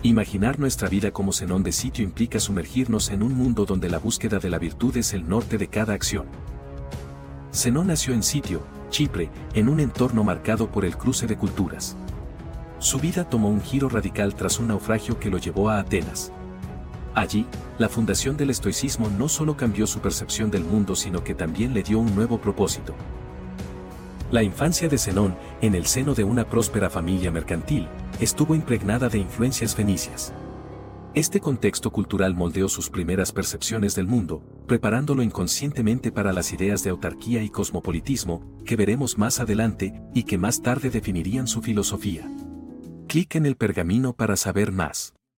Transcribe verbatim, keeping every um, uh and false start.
Imaginar nuestra vida como Zenón de Sitio implica sumergirnos en un mundo donde la búsqueda de la virtud es el norte de cada acción. Zenón nació en Sitio, Chipre, en un entorno marcado por el cruce de culturas. Su vida tomó un giro radical tras un naufragio que lo llevó a Atenas. Allí, la fundación del estoicismo no solo cambió su percepción del mundo sino que también le dio un nuevo propósito. La infancia de Zenón, en el seno de una próspera familia mercantil, estuvo impregnada de influencias fenicias. Este contexto cultural moldeó sus primeras percepciones del mundo, preparándolo inconscientemente para las ideas de autarquía y cosmopolitismo, que veremos más adelante y que más tarde definirían su filosofía. Clic en el pergamino para saber más.